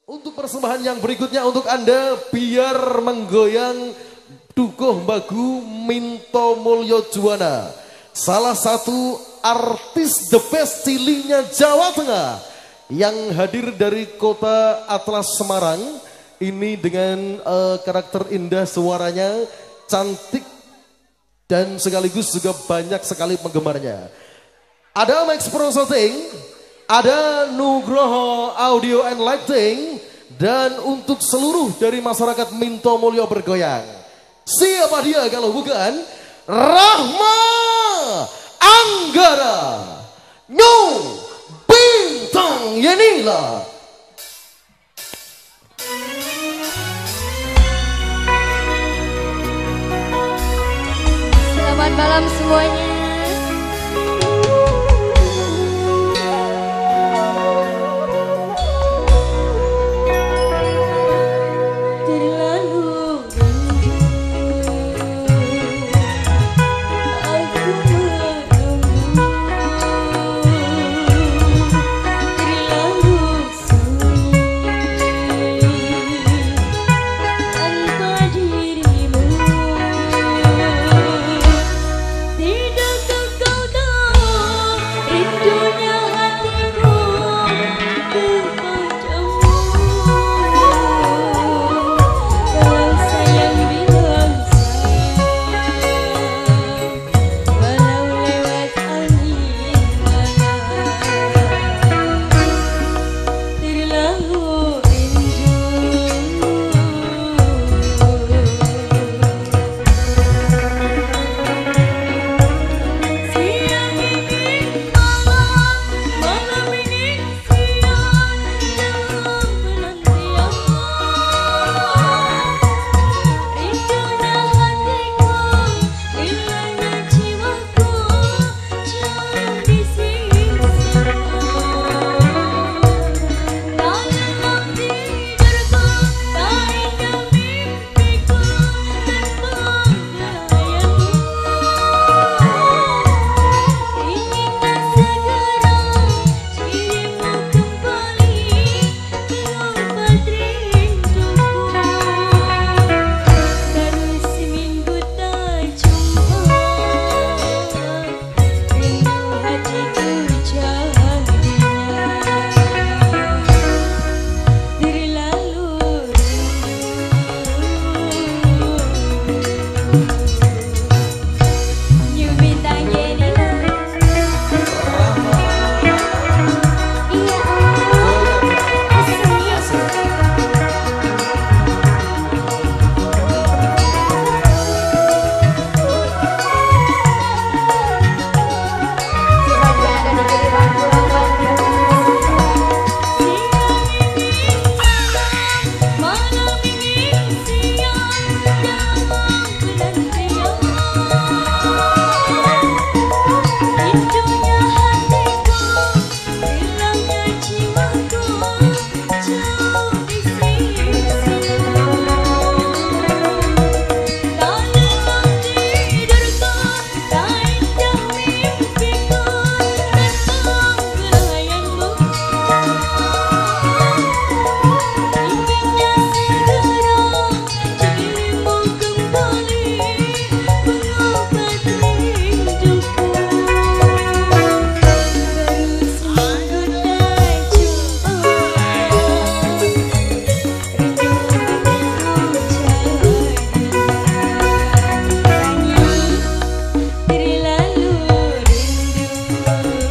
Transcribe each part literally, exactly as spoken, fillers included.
Untuk persembahan yang berikutnya untuk Anda, biar menggoyang Dukuh Bagu Minto Mulyo Juwana, salah satu artis the best cilinya Jawa Tengah yang hadir dari kota Atlas Semarang ini dengan uh, karakter indah suaranya, cantik dan sekaligus juga banyak sekali penggemarnya. Ada Max Pro Shooting, ada Nugroho Audio and Lighting, dan untuk seluruh dari masyarakat Minto Mulyo bergoyang. Siapa dia kalau bukan Rahma Anggara New Bintang Yenila. Selamat malam semuanya.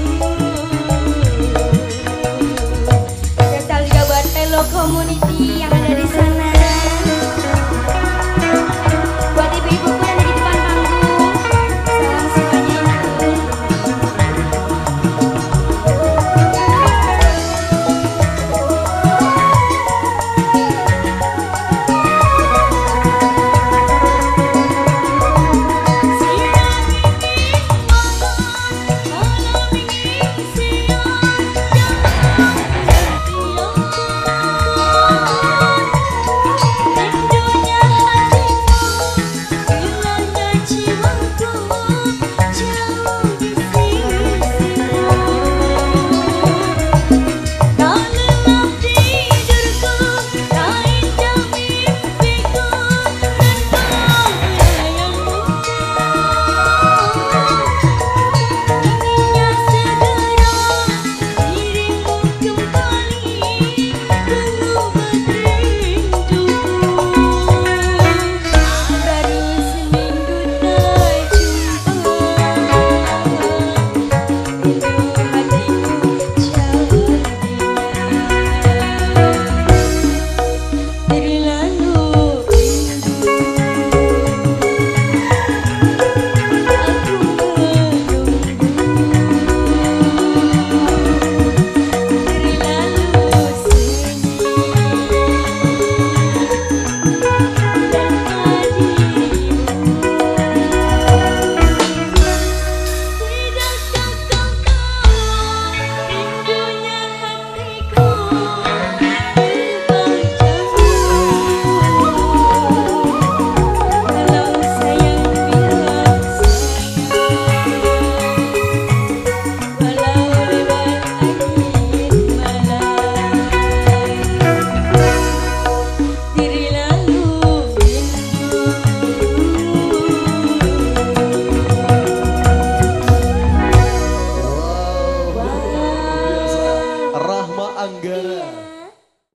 Community yang